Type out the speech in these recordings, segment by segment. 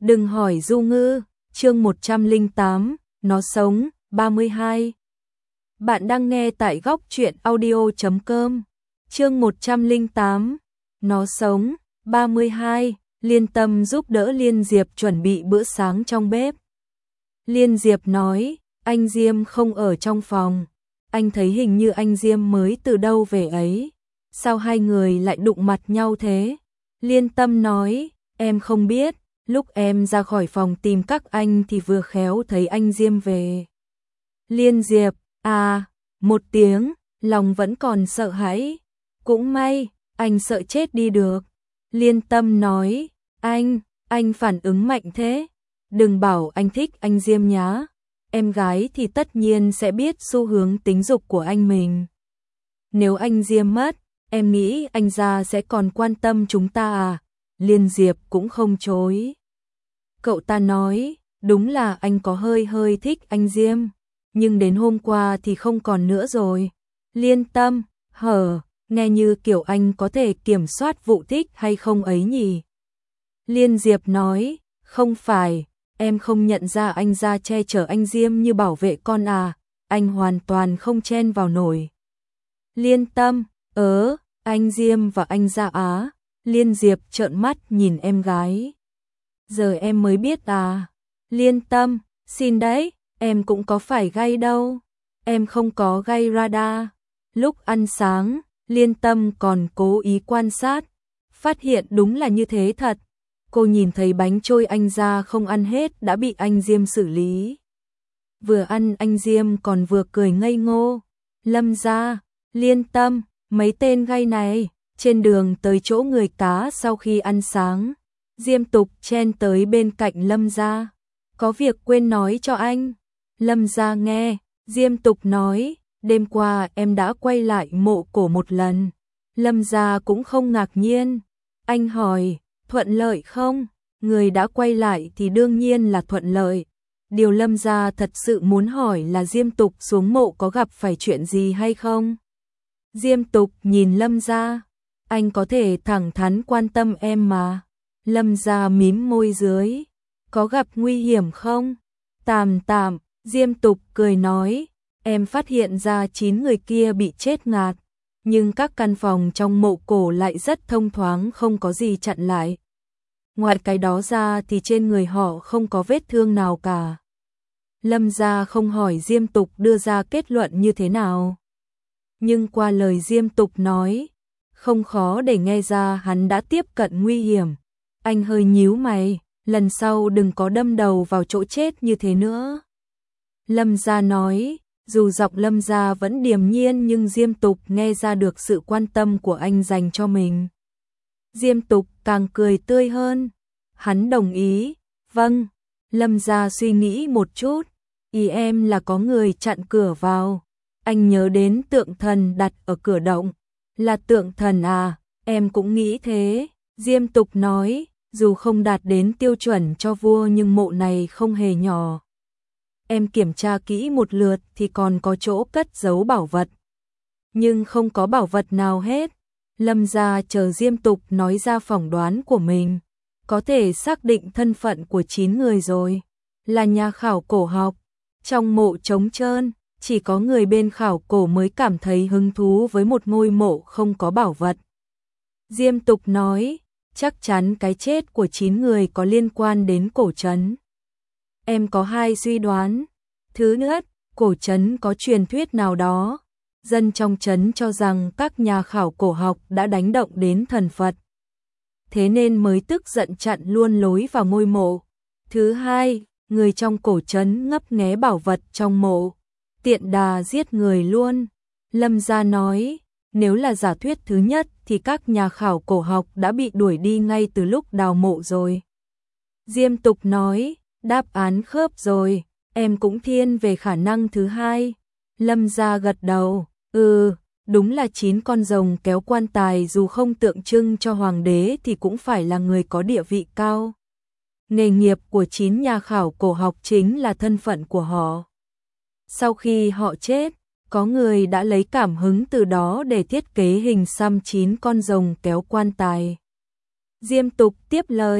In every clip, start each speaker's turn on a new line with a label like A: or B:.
A: Đừng hỏi Du Ngư, chương 108, nó sống, 32. Bạn đang nghe tại góc truyện audio.com. Chương 108, nó sống, 32. Liên Tâm giúp đỡ Liên Diệp chuẩn bị bữa sáng trong bếp. Liên Diệp nói, anh Diêm không ở trong phòng. Anh thấy hình như anh Diêm mới từ đâu về ấy. Sao hai người lại đụng mặt nhau thế? Liên Tâm nói, em không biết. Lúc em ra khỏi phòng tìm các anh thì vừa khéo thấy anh Diêm về. Liên Diệp, một tiếng, lòng vẫn còn sợ hãi. Cũng may, anh sợ chết đi được. Liên Tâm nói, anh phản ứng mạnh thế. Đừng bảo anh thích anh Diêm nhá. Em gái thì tất nhiên sẽ biết xu hướng tính dục của anh mình. Nếu anh Diêm mất, em nghĩ anh ra sẽ còn quan tâm chúng ta à? Liên Diệp cũng không chối. Cậu ta nói, đúng là anh có hơi thích anh Diêm, nhưng đến hôm qua thì không còn nữa rồi. Liên Tâm, nghe như kiểu anh có thể kiểm soát vụ thích hay không ấy nhỉ? Liên Diệp nói, không phải, em không nhận ra anh ra che chở anh Diêm như bảo vệ con à, anh hoàn toàn không chen vào nổi. Liên Tâm, anh Diêm và anh Gia Á. Liên Diệp trợn mắt nhìn em gái. Giờ em mới biết à? Liên Tâm, xin đấy, em cũng có phải gay đâu. Em không có gay radar. Lúc ăn sáng, Liên Tâm còn cố ý quan sát, phát hiện đúng là như thế thật. Cô nhìn thấy bánh trôi anh Gia không ăn hết đã bị anh Diêm xử lý. Vừa ăn anh Diêm còn vừa cười ngây ngô. Lâm Gia, Liên Tâm, mấy tên gay này. Trên đường tới chỗ người cá sau khi ăn sáng, Diêm Tục chen tới bên cạnh Lâm Gia. Có việc quên nói cho anh. Lâm Gia nghe, Diêm Tục nói, đêm qua em đã quay lại mộ cổ một lần. Lâm Gia cũng không ngạc nhiên. Anh hỏi, thuận lợi không? Người đã quay lại thì đương nhiên là thuận lợi. Điều Lâm Gia thật sự muốn hỏi là Diêm Tục xuống mộ có gặp phải chuyện gì hay không? Diêm Tục nhìn Lâm Gia. Anh có thể thẳng thắn quan tâm em mà. Lâm Gia mím môi dưới. Có gặp nguy hiểm không? Tạm, Diêm Tục cười nói. Em phát hiện ra 9 người kia bị chết ngạt. Nhưng các căn phòng trong mộ cổ lại rất thông thoáng, không có gì chặn lại. Ngoài cái đó ra thì trên người họ không có vết thương nào cả. Lâm Gia không hỏi Diêm Tục đưa ra kết luận như thế nào. Nhưng qua lời Diêm Tục nói, không khó để nghe ra hắn đã tiếp cận nguy hiểm. Anh hơi nhíu mày, lần sau đừng có đâm đầu vào chỗ chết như thế nữa. Lâm Gia nói, dù giọng Lâm Gia vẫn điềm nhiên nhưng Diêm Tục nghe ra được sự quan tâm của anh dành cho mình. Diêm Tục càng cười tươi hơn. Hắn đồng ý, vâng. Lâm Gia suy nghĩ một chút, ý em là có người chặn cửa vào. Anh nhớ đến tượng thần đặt ở cửa động. Là tượng thần à, em cũng nghĩ thế. Diêm Tục nói, dù không đạt đến tiêu chuẩn cho vua nhưng mộ này không hề nhỏ. Em kiểm tra kỹ một lượt thì còn có chỗ cất giấu bảo vật. Nhưng không có bảo vật nào hết. Lâm Gia chờ Diêm Tục nói ra phỏng đoán của mình. Có thể xác định thân phận của 9 người rồi. Là nhà khảo cổ học. Trong mộ trống trơn, chỉ có người bên khảo cổ mới cảm thấy hứng thú với một ngôi mộ không có bảo vật. Diêm Tục nói, chắc chắn cái chết của 9 người có liên quan đến cổ trấn. Em có 2 suy đoán. Thứ nhất, cổ trấn có truyền thuyết nào đó. Dân trong trấn cho rằng các nhà khảo cổ học đã đánh động đến thần Phật. Thế nên mới tức giận chặn luôn lối vào ngôi mộ. Thứ hai, người trong cổ trấn ngấp nghé bảo vật trong mộ. Tiện đà giết người luôn. Lâm Gia nói, nếu là giả thuyết thứ nhất thì các nhà khảo cổ học đã bị đuổi đi ngay từ lúc đào mộ rồi. Diêm Tục nói, đáp án khớp rồi, em cũng thiên về khả năng thứ hai. Lâm Gia gật đầu, đúng là 9 con rồng kéo quan tài dù không tượng trưng cho hoàng đế thì cũng phải là người có địa vị cao. Nghề nghiệp của 9 nhà khảo cổ học chính là thân phận của họ. Sau khi họ chết, có người đã lấy cảm hứng từ đó để thiết kế hình xăm 9 con rồng kéo quan tài. Diêm Tục tiếp lời,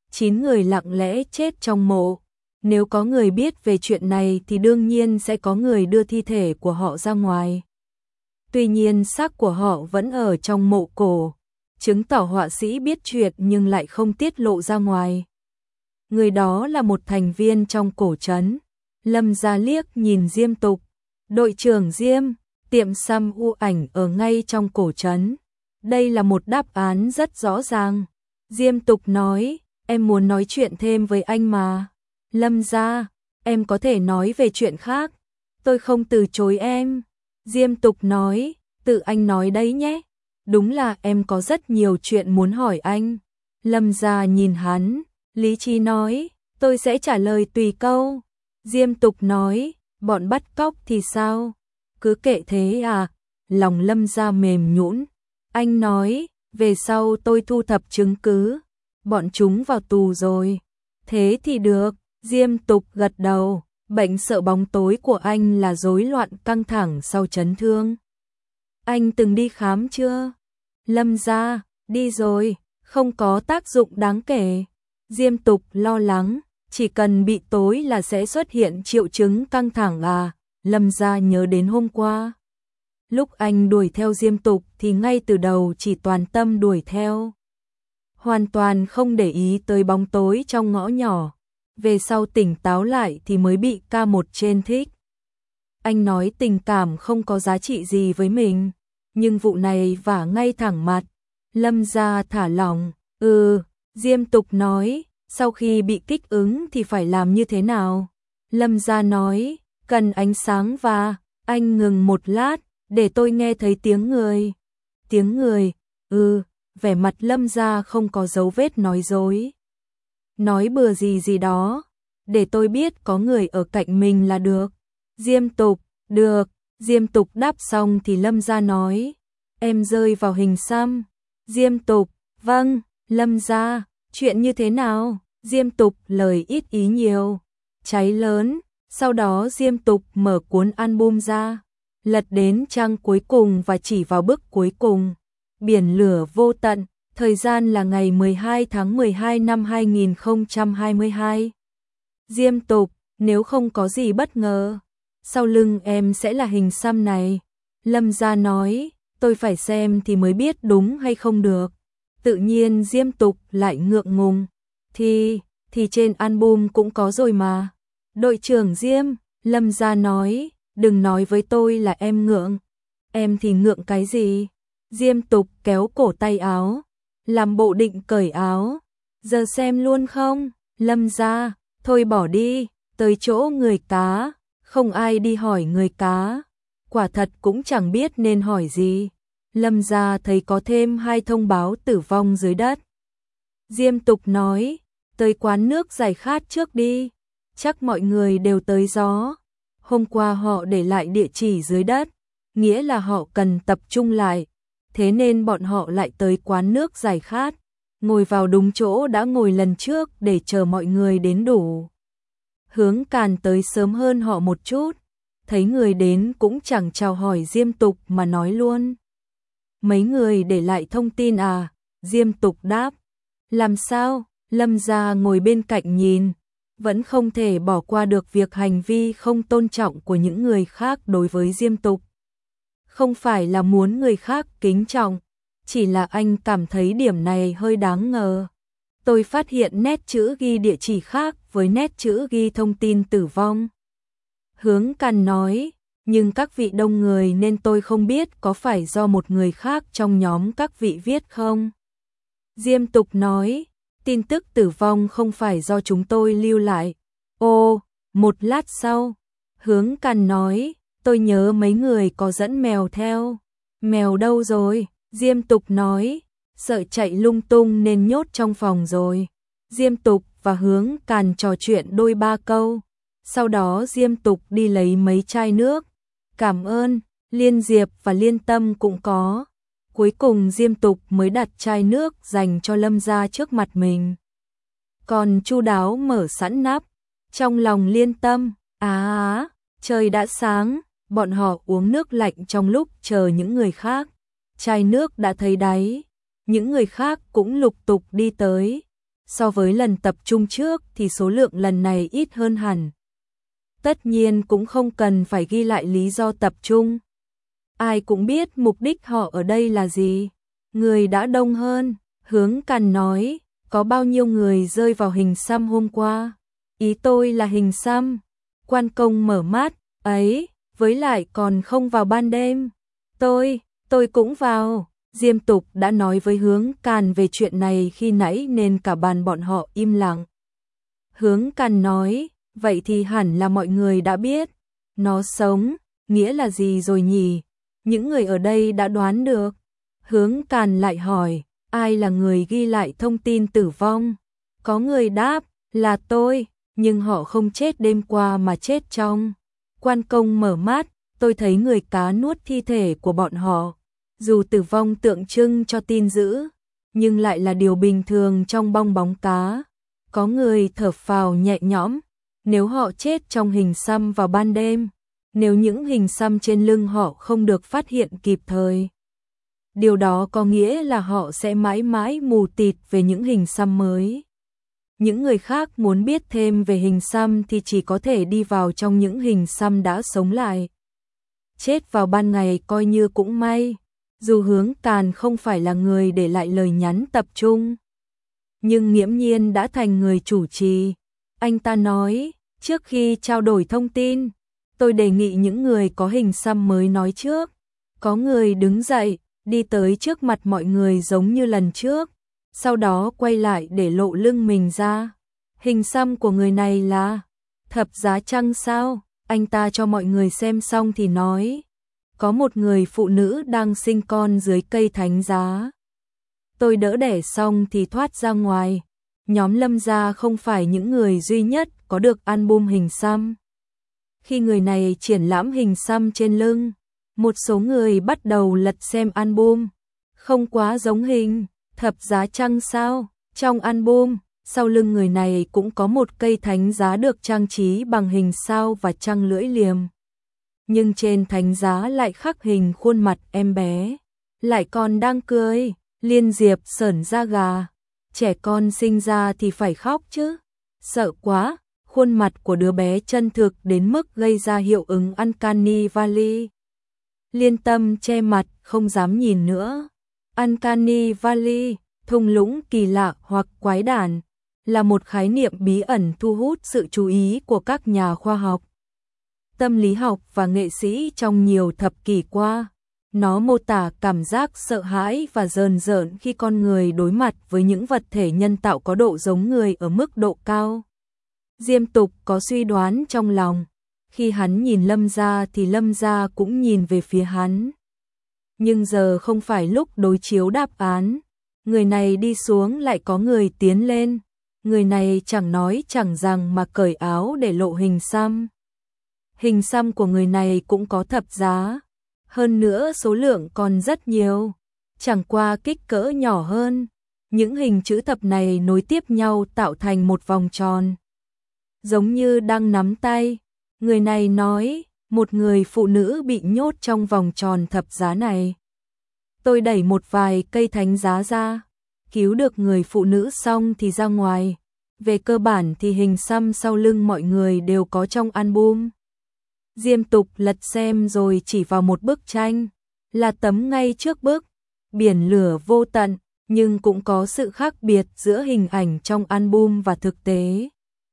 A: 9 người lặng lẽ chết trong mộ. Nếu có người biết về chuyện này thì đương nhiên sẽ có người đưa thi thể của họ ra ngoài. Tuy nhiên xác của họ vẫn ở trong mộ cổ, chứng tỏ họa sĩ biết chuyện nhưng lại không tiết lộ ra ngoài. Người đó là một thành viên trong cổ trấn. Lâm Gia liếc nhìn Diêm Tục. Đội trưởng Diêm, tiệm xăm u ảnh ở ngay trong cổ trấn. Đây là một đáp án rất rõ ràng. Diêm Tục nói, em muốn nói chuyện thêm với anh mà. Lâm Gia, em có thể nói về chuyện khác. Tôi không từ chối em. Diêm Tục nói, tự anh nói đấy nhé. Đúng là em có rất nhiều chuyện muốn hỏi anh. Lâm Gia nhìn hắn, lý trí nói, tôi sẽ trả lời tùy câu. Diêm Tục nói, bọn bắt cóc thì sao? Cứ kệ thế à? Lòng Lâm Gia mềm nhũn. Anh nói, về sau tôi thu thập chứng cứ. Bọn chúng vào tù rồi. Thế thì được. Diêm Tục gật đầu. Bệnh sợ bóng tối của anh là rối loạn căng thẳng sau chấn thương. Anh từng đi khám chưa? Lâm Gia, đi rồi, không có tác dụng đáng kể. Diêm Tục lo lắng, chỉ cần bị tối là sẽ xuất hiện triệu chứng căng thẳng à? Lâm Gia nhớ đến hôm qua. Lúc anh đuổi theo Diêm Tục thì ngay từ đầu chỉ toàn tâm đuổi theo. Hoàn toàn không để ý tới bóng tối trong ngõ nhỏ. Về sau tỉnh táo lại thì mới bị K1 trên thích. Anh nói tình cảm không có giá trị gì với mình, nhưng vụ này vả ngay thẳng mặt. Lâm Gia thả lỏng, Diêm Tục nói, sau khi bị kích ứng thì phải làm như thế nào? Lâm Gia nói, cần ánh sáng và, anh ngừng một lát, để tôi nghe thấy tiếng người. Tiếng người, vẻ mặt Lâm Gia không có dấu vết nói dối. Nói bừa gì đó, để tôi biết có người ở cạnh mình là được. Diêm Tục, được. Diêm Tục đáp xong thì Lâm Gia nói, em rơi vào hình xăm. Diêm Tục, vâng. Lâm Gia, chuyện như thế nào? Diêm Tục lời ít ý nhiều. Cháy lớn. Sau đó Diêm Tục mở cuốn album ra, lật đến trang cuối cùng và chỉ vào bức cuối cùng. Biển lửa vô tận, thời gian là ngày 12 tháng 12 năm 2022. Diêm Tục, nếu không có gì bất ngờ, sau lưng em sẽ là hình xăm này. Lâm Gia nói, tôi phải xem thì mới biết đúng hay không được. Tự nhiên Diêm Tục lại ngượng ngùng. Thì trên album cũng có rồi mà. Đội trưởng Diêm, Lâm Gia nói, đừng nói với tôi là em ngượng. Em thì ngượng cái gì? Diêm Tục kéo cổ tay áo, làm bộ định cởi áo. Giờ xem luôn không? Lâm Gia, thôi bỏ đi, tới chỗ người cá, không ai đi hỏi người cá. Quả thật cũng chẳng biết nên hỏi gì. Lâm Gia thấy có thêm 2 thông báo tử vong dưới đất. Diêm Tục nói, tới quán nước giải khát trước đi. Chắc mọi người đều tới gió. Hôm qua họ để lại địa chỉ dưới đất, nghĩa là họ cần tập trung lại. Thế nên bọn họ lại tới quán nước giải khát, ngồi vào đúng chỗ đã ngồi lần trước để chờ mọi người đến đủ. Hướng Càn tới sớm hơn họ một chút, thấy người đến cũng chẳng chào hỏi Diêm Tục mà nói luôn. Mấy người để lại thông tin à? Diêm Tục đáp. Làm sao? Lâm Gia ngồi bên cạnh nhìn, vẫn không thể bỏ qua được việc hành vi không tôn trọng của những người khác đối với Diêm Tục. Không phải là muốn người khác kính trọng, chỉ là anh cảm thấy điểm này hơi đáng ngờ. Tôi phát hiện nét chữ ghi địa chỉ khác với nét chữ ghi thông tin tử vong. Hướng Càn nói, nhưng các vị đông người nên tôi không biết có phải do một người khác trong nhóm các vị viết không. Diêm Tục nói, tin tức tử vong không phải do chúng tôi lưu lại. Một lát sau, Hướng Càn nói, tôi nhớ mấy người có dẫn mèo theo. Mèo đâu rồi? Diêm Tục nói, sợ chạy lung tung nên nhốt trong phòng rồi. Diêm Tục và Hướng Càn trò chuyện đôi ba câu. Sau đó Diêm Tục đi lấy mấy chai nước. Cảm ơn, Liên Diệp và Liên Tâm cũng có. Cuối cùng Diêm Tục mới đặt chai nước dành cho Lâm Gia trước mặt mình. Còn chu đáo mở sẵn nắp. Trong lòng Liên Tâm, trời đã sáng, bọn họ uống nước lạnh trong lúc chờ những người khác. Chai nước đã thấy đáy, những người khác cũng lục tục đi tới. so với lần tập trung trước thì số lượng lần này ít hơn hẳn. Tất nhiên cũng không cần phải ghi lại lý do tập trung. Ai cũng biết mục đích họ ở đây là gì. Người đã đông hơn, Hướng Càn nói, có bao nhiêu người rơi vào hình xăm hôm qua? Ý tôi là hình xăm. Quan Công mở mắt, ấy, với lại còn không vào ban đêm. Tôi cũng vào. Diêm Tục đã nói với Hướng Càn về chuyện này khi nãy nên cả bàn bọn họ im lặng. Hướng Càn nói, vậy thì hẳn là mọi người đã biết. Nó sống, nghĩa là gì rồi nhỉ? Những người ở đây đã đoán được. Hướng Càn lại hỏi, ai là người ghi lại thông tin tử vong? Có người đáp, là tôi, nhưng họ không chết đêm qua mà chết trong. Quan Công mở mắt, tôi thấy người cá nuốt thi thể của bọn họ. Dù tử vong tượng trưng cho tin dữ, nhưng lại là điều bình thường trong bong bóng cá. Có người thở phào nhẹ nhõm, nếu họ chết trong hình xăm vào ban đêm, nếu những hình xăm trên lưng họ không được phát hiện kịp thời. Điều đó có nghĩa là họ sẽ mãi mãi mù tịt về những hình xăm mới. Những người khác muốn biết thêm về hình xăm thì chỉ có thể đi vào trong những hình xăm đã sống lại. Chết vào ban ngày coi như cũng may. Dù Hướng Càn không phải là người để lại lời nhắn tập trung, nhưng nghiễm nhiên đã thành người chủ trì. Anh ta nói, trước khi trao đổi thông tin, tôi đề nghị những người có hình xăm mới nói trước. Có người đứng dậy, đi tới trước mặt mọi người giống như lần trước, sau đó quay lại để lộ lưng mình ra. Hình xăm của người này là Thập Giá Trăng sao? Anh ta cho mọi người xem xong thì nói, có một người phụ nữ đang sinh con dưới cây thánh giá. Tôi đỡ đẻ xong thì thoát ra ngoài. Nhóm Lâm gia không phải những người duy nhất có được album hình xăm. Khi người này triển lãm hình xăm trên lưng, một số người bắt đầu lật xem album. Không quá giống hình Thập Giá Trăng sao? Trong album, sau lưng người này cũng có một cây thánh giá được trang trí bằng hình sao và trăng lưỡi liềm. Nhưng trên thánh giá lại khắc hình khuôn mặt em bé, lại còn đang cười. Liên Diệp sởn da gà. Trẻ con sinh ra thì phải khóc chứ. Sợ quá, khuôn mặt của đứa bé chân thực đến mức gây ra hiệu ứng Uncanny Valley. Liên Tâm che mặt, không dám nhìn nữa. Uncanny Valley, thung lũng kỳ lạ hoặc quái đản, là một khái niệm bí ẩn thu hút sự chú ý của các nhà khoa học, tâm lý học và nghệ sĩ trong nhiều thập kỷ qua. Nó mô tả cảm giác sợ hãi và rờn rợn khi con người đối mặt với những vật thể nhân tạo có độ giống người ở mức độ cao. Diêm Tục có suy đoán trong lòng, khi hắn nhìn Lâm gia thì Lâm gia cũng nhìn về phía hắn. Nhưng giờ không phải lúc đối chiếu đáp án. Người này đi xuống lại có người tiến lên. Người này chẳng nói chẳng rằng mà cởi áo để lộ hình xăm. Hình xăm của người này cũng có thập giá. Hơn nữa số lượng còn rất nhiều, chẳng qua kích cỡ nhỏ hơn. Những hình chữ thập này nối tiếp nhau tạo thành một vòng tròn, giống như đang nắm tay. Người này nói, một người phụ nữ bị nhốt trong vòng tròn thập giá này. Tôi đẩy một vài cây thánh giá ra, cứu được người phụ nữ xong thì ra ngoài. Về cơ bản thì hình xăm sau lưng mọi người đều có trong album. Diêm Tục lật xem rồi chỉ vào một bức tranh, là tấm ngay trước bức, biển lửa vô tận, nhưng cũng có sự khác biệt giữa hình ảnh trong album và thực tế.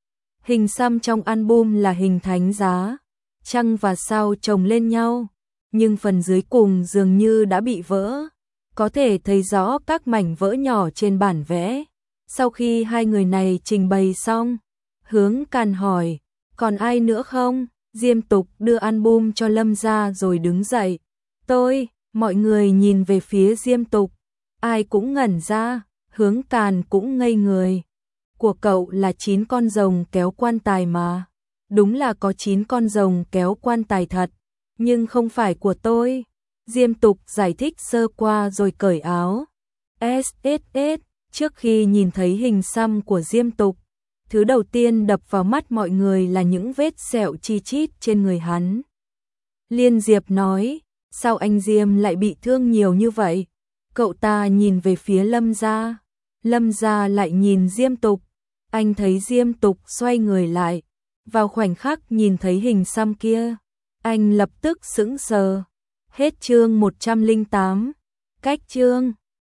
A: Hình xăm trong album là hình thánh giá, trăng và sao chồng lên nhau, nhưng phần dưới cùng dường như đã bị vỡ, có thể thấy rõ các mảnh vỡ nhỏ trên bản vẽ. Sau khi hai người này trình bày xong, Hướng Càn hỏi, còn ai nữa không? Diêm Tục đưa album cho Lâm gia rồi đứng dậy. Mọi người nhìn về phía Diêm Tục, ai cũng ngẩn ra, Hướng Càn cũng ngây người. Của cậu là 9 con rồng kéo quan tài mà. Đúng là có 9 con rồng kéo quan tài thật, nhưng không phải của tôi. Diêm Tục giải thích sơ qua rồi cởi áo. SSS, trước khi nhìn thấy hình xăm của Diêm Tục, thứ đầu tiên đập vào mắt mọi người là những vết sẹo chi chít trên người hắn. Liên Diệp nói, sao anh Diêm lại bị thương nhiều như vậy? Cậu ta nhìn về phía Lâm gia. Lâm Gia lại nhìn Diêm Tục, anh thấy Diêm Tục xoay người lại, vào khoảnh khắc nhìn thấy hình xăm kia, anh lập tức sững sờ. Hết chương 108. Cách chương